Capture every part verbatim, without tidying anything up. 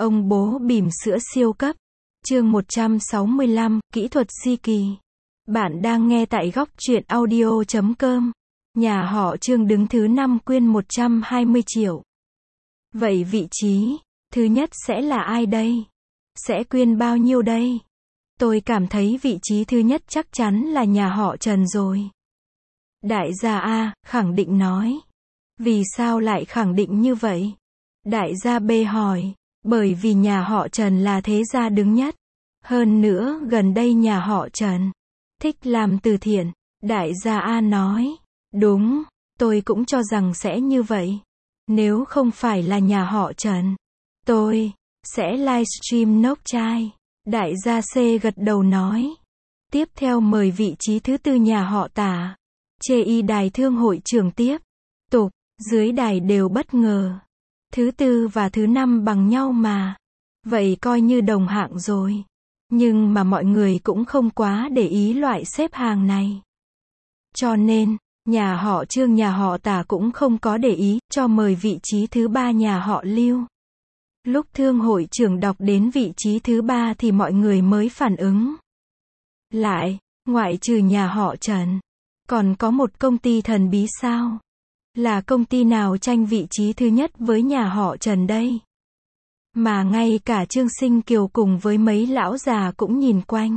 Ông bố bỉm sữa siêu cấp. Chương một trăm sáu mươi lăm, Kỹ thuật di kỳ. Bạn đang nghe tại góc truyện audio chấm com. Nhà họ Trương đứng thứ năm quyên một trăm hai mươi triệu. Vậy vị trí thứ nhất sẽ là ai đây? Sẽ quyên bao nhiêu đây? Tôi cảm thấy vị trí thứ nhất chắc chắn là nhà họ Trần rồi. Đại gia A khẳng định nói. Vì sao lại khẳng định như vậy? Đại gia B hỏi. Bởi vì nhà họ Trần là thế gia đứng nhất. Hơn nữa, gần đây nhà họ Trần thích làm từ thiện. Đại gia A nói. Đúng, tôi cũng cho rằng sẽ như vậy. Nếu không phải là nhà họ Trần, tôi sẽ livestream nốc chai. Đại gia C gật đầu nói. Tiếp theo mời vị trí thứ tư nhà họ Tả. Chê y đài thương hội trưởng tiếp tục, dưới đài đều bất ngờ. Thứ tư và thứ năm bằng nhau mà. Vậy coi như đồng hạng rồi. Nhưng mà mọi người cũng không quá để ý loại xếp hàng này. Cho nên, nhà họ Trương nhà họ Tả cũng không có để ý, cho mời vị trí thứ ba nhà họ Lưu. Lúc thương hội trưởng đọc đến vị trí thứ ba thì mọi người mới phản ứng lại, ngoại trừ nhà họ Trần, còn có một công ty thần bí sao? Là công ty nào tranh vị trí thứ nhất với nhà họ Trần đây? Mà ngay cả Trương Sinh Kiều cùng với mấy lão già cũng nhìn quanh.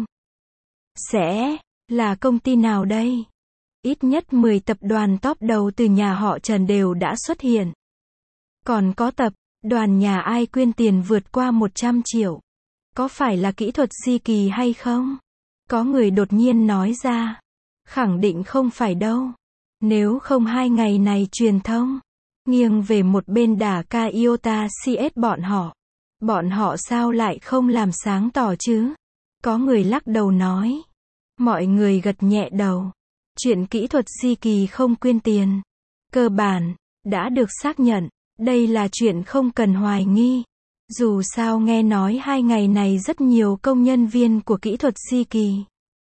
Sẽ là công ty nào đây? Ít nhất mười tập đoàn top đầu từ nhà họ Trần đều đã xuất hiện. Còn có tập đoàn nhà ai quyên tiền vượt qua một trăm triệu. Có phải là kỹ thuật di kỳ hay không? Có người đột nhiên nói ra. Khẳng định không phải đâu. Nếu không hai ngày này truyền thông nghiêng về một bên đả ca iota xê ét bọn họ. Bọn họ sao lại không làm sáng tỏ chứ? Có người lắc đầu nói. Mọi người gật nhẹ đầu. Chuyện kỹ thuật di kỳ không quyên tiền. Cơ bản, đã được xác nhận. Đây là chuyện không cần hoài nghi. Dù sao nghe nói hai ngày này rất nhiều công nhân viên của kỹ thuật di kỳ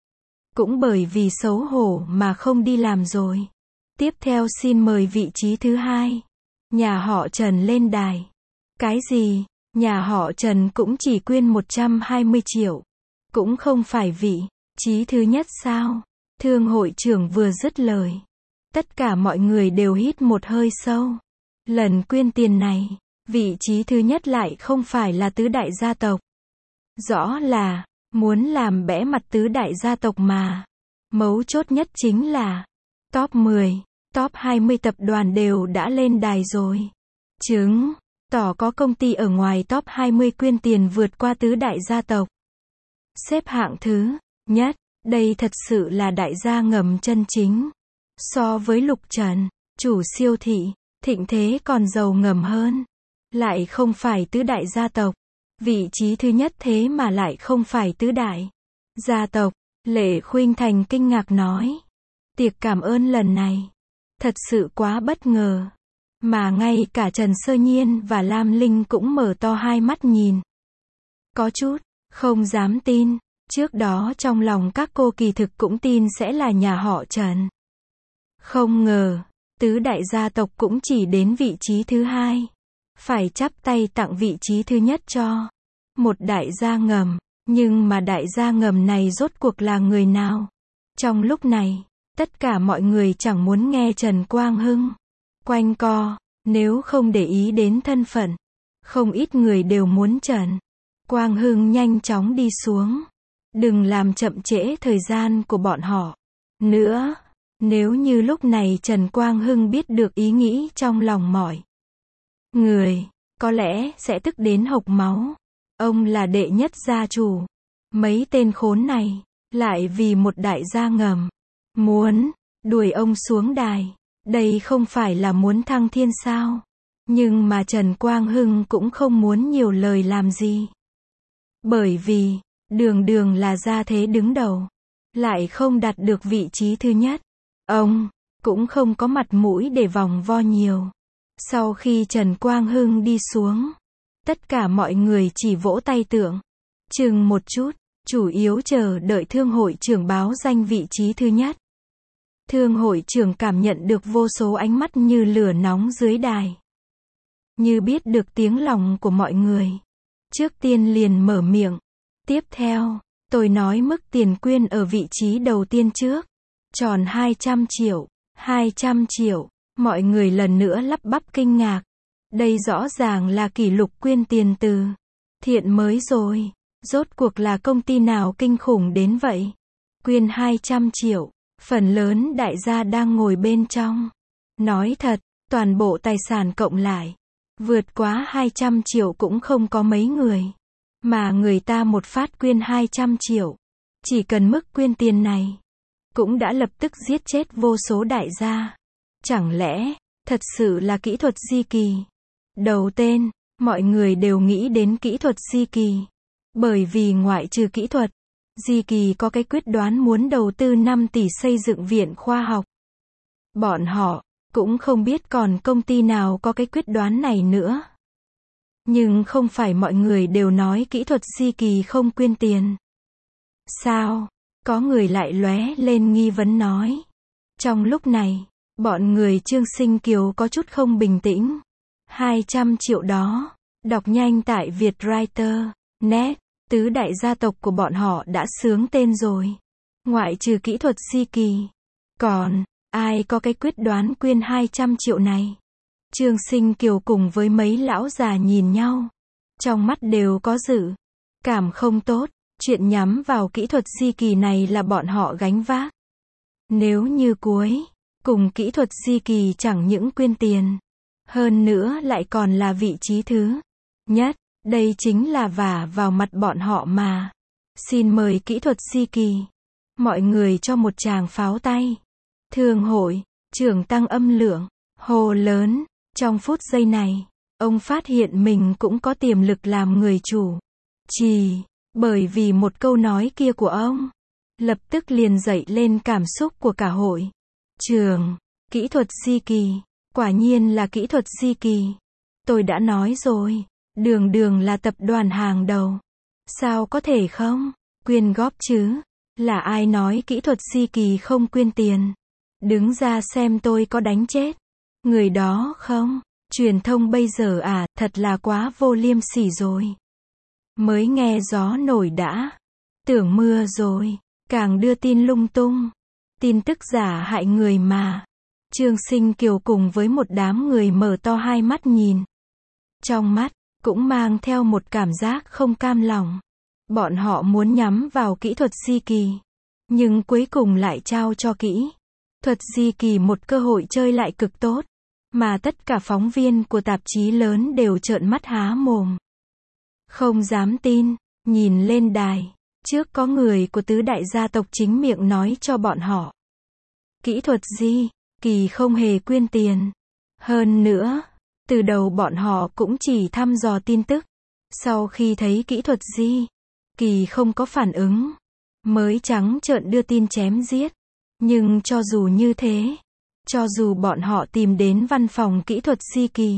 cũng bởi vì xấu hổ mà không đi làm rồi. Tiếp theo xin mời vị trí thứ hai. Nhà họ Trần lên đài. Cái gì? Nhà họ Trần cũng chỉ quyên một trăm hai mươi triệu. Cũng không phải vị trí thứ nhất sao? Thương hội trưởng vừa dứt lời. Tất cả mọi người đều hít một hơi sâu. Lần quyên tiền này, vị trí thứ nhất lại không phải là tứ đại gia tộc. Rõ là muốn làm bẽ mặt tứ đại gia tộc mà. Mấu chốt nhất chính là top mười, top hai mươi tập đoàn đều đã lên đài rồi. Chứng tỏ có công ty ở ngoài top hai mươi quyên tiền vượt qua tứ đại gia tộc. Xếp hạng thứ nhất, đây thật sự là đại gia ngầm chân chính. So với Lục Trần, chủ siêu thị, Thịnh Thế còn giàu ngầm hơn. Lại không phải tứ đại gia tộc. Vị trí thứ nhất thế mà lại không phải tứ đại gia tộc. Lệ Khuynh Thành kinh ngạc nói. Tiệc cảm ơn lần này thật sự quá bất ngờ. Mà ngay cả Trần Sơ Nhiên và Lam Linh cũng mở to hai mắt nhìn. Có chút không dám tin. Trước đó trong lòng các cô kỳ thực cũng tin sẽ là nhà họ Trần. Không ngờ, tứ đại gia tộc cũng chỉ đến vị trí thứ hai. Phải chắp tay tặng vị trí thứ nhất cho một đại gia ngầm. Nhưng mà đại gia ngầm này rốt cuộc là người nào? Trong lúc này, tất cả mọi người chẳng muốn nghe Trần Quang Hưng quanh co, nếu không để ý đến thân phận. Không ít người đều muốn Trần Quang Hưng nhanh chóng đi xuống. Đừng làm chậm trễ thời gian của bọn họ nữa. Nếu như lúc này Trần Quang Hưng biết được ý nghĩ trong lòng mọi người, có lẽ sẽ tức đến hộc máu. Ông là đệ nhất gia chủ. Mấy tên khốn này, lại vì một đại gia ngầm, muốn đuổi ông xuống đài. Đây không phải là muốn thăng thiên sao? Nhưng mà Trần Quang Hưng cũng không muốn nhiều lời làm gì. Bởi vì, đường đường là gia thế đứng đầu, lại không đạt được vị trí thứ nhất. Ông cũng không có mặt mũi để vòng vo nhiều. Sau khi Trần Quang Hưng đi xuống, tất cả mọi người chỉ vỗ tay tượng chừng một chút, chủ yếu chờ đợi thương hội trưởng báo danh vị trí thứ nhất. Thương hội trưởng cảm nhận được vô số ánh mắt như lửa nóng dưới đài. Như biết được tiếng lòng của mọi người. trước tiên liền mở miệng. Tiếp theo, tôi nói mức tiền quyên ở vị trí đầu tiên trước. Tròn hai trăm triệu. hai trăm triệu. Mọi người lần nữa lắp bắp kinh ngạc. Đây rõ ràng là kỷ lục quyên tiền từ thiện mới rồi. Rốt cuộc là công ty nào kinh khủng đến vậy? Quyên hai trăm triệu. Phần lớn đại gia đang ngồi bên trong. Nói thật, toàn bộ tài sản cộng lại, vượt quá hai trăm triệu cũng không có mấy người. Mà người ta một phát quyên hai trăm triệu. Chỉ cần mức quyên tiền này, cũng đã lập tức giết chết vô số đại gia. Chẳng lẽ, thật sự là kỹ thuật di kỳ? Đầu tên, mọi người đều nghĩ đến kỹ thuật di kỳ. Bởi vì ngoại trừ kỹ thuật, di kỳ có cái quyết đoán muốn đầu tư năm tỷ xây dựng viện khoa học. Bọn họ cũng không biết còn công ty nào có cái quyết đoán này nữa. Nhưng không phải mọi người đều nói kỹ thuật di kỳ không quyên tiền. Sao? Có người lại lóe lên nghi vấn nói. Trong lúc này, bọn người Trương Sinh Kiều có chút không bình tĩnh. hai trăm triệu đó, đọc nhanh tại Vietwriter net, tứ đại gia tộc của bọn họ đã xướng tên rồi. Ngoại trừ kỹ thuật di kỳ, còn ai có cái quyết đoán quyên hai trăm triệu này? Trương Sinh Kiều cùng với mấy lão già nhìn nhau. Trong mắt đều có dự cảm không tốt. Chuyện nhắm vào kỹ thuật di kỳ này là bọn họ gánh vác. Nếu như cuối cùng kỹ thuật di kỳ chẳng những quyên tiền, hơn nữa lại còn là vị trí thứ nhất, đây chính là vả vào mặt bọn họ mà. Xin mời kỹ thuật di kỳ. Mọi người cho một tràng pháo tay. Thương hội trưởng tăng âm lượng, hô lớn. Trong phút giây này, ông phát hiện mình cũng có tiềm lực làm người chủ. Chỉ bởi vì một câu nói kia của ông, lập tức liền dậy lên cảm xúc của cả hội trường. Kỹ thuật di kỳ, quả nhiên là kỹ thuật di kỳ. Tôi đã nói rồi, đường đường là tập đoàn hàng đầu. Sao có thể không quyên góp chứ? Là ai nói kỹ thuật di kỳ không quyên tiền? Đứng ra xem tôi có đánh chết người đó không? Truyền thông bây giờ à, thật là quá vô liêm sỉ rồi. Mới nghe gió nổi đã tưởng mưa rồi, càng đưa tin lung tung. Tin tức giả hại người mà. Trương Sinh Kiều cùng với một đám người mở to hai mắt nhìn. Trong mắt, cũng mang theo một cảm giác không cam lòng. Bọn họ muốn nhắm vào kỹ thuật di kỳ. Nhưng cuối cùng lại trao cho kỹ thuật di kỳ một cơ hội chơi lại cực tốt. Mà tất cả phóng viên của tạp chí lớn đều trợn mắt há mồm. Không dám tin, nhìn lên đài. Trước có người của tứ đại gia tộc chính miệng nói cho bọn họ. Kỹ thuật di kỳ không hề quyên tiền. Hơn nữa, từ đầu bọn họ cũng chỉ thăm dò tin tức. Sau khi thấy kỹ thuật di kỳ không có phản ứng, mới trắng trợn đưa tin chém giết. Nhưng cho dù như thế, cho dù bọn họ tìm đến văn phòng kỹ thuật di kỳ,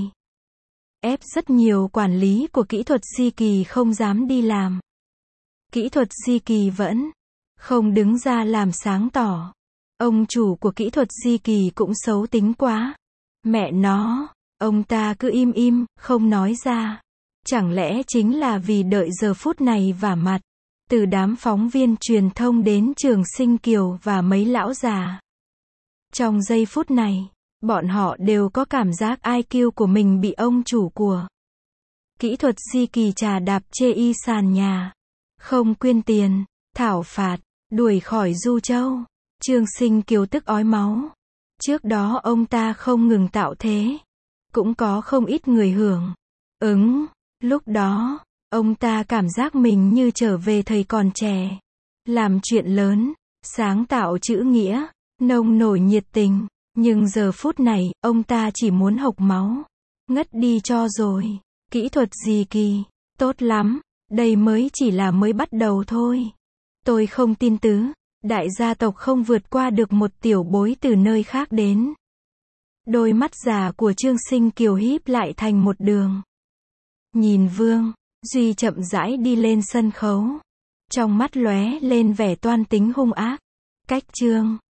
ép rất nhiều quản lý của kỹ thuật di kỳ không dám đi làm. Kỹ thuật di kỳ vẫn không đứng ra làm sáng tỏ. Ông chủ của kỹ thuật di kỳ cũng xấu tính quá. Mẹ nó, ông ta cứ im im, không nói ra. Chẳng lẽ chính là vì đợi giờ phút này vả mặt. Từ đám phóng viên truyền thông đến Trường Sinh Kiều và mấy lão già. Trong giây phút này, bọn họ đều có cảm giác i kiu của mình bị ông chủ của kỹ thuật di kỳ trà đạp chê y sàn nhà. Không quyên tiền, thảo phạt, đuổi khỏi Du Châu. Trương Sinh Kiều tức ói máu. Trước đó ông ta không ngừng tạo thế. Cũng có không ít người hưởng ứng. Lúc đó, ông ta cảm giác mình như trở về thời còn trẻ. Làm chuyện lớn, sáng tạo chữ nghĩa, nông nổi nhiệt tình. Nhưng giờ phút này, ông ta chỉ muốn hộc máu. Ngất đi cho rồi. Kỹ thuật di kỳ, tốt lắm. Đây mới chỉ là mới bắt đầu thôi. Tôi không tin tứ đại gia tộc không vượt qua được một tiểu bối từ nơi khác đến. Đôi mắt già của Trương Sinh Kiều híp lại thành một đường. Nhìn Vương Duy chậm rãi đi lên sân khấu. Trong mắt lóe lên vẻ toan tính hung ác. Cách Trương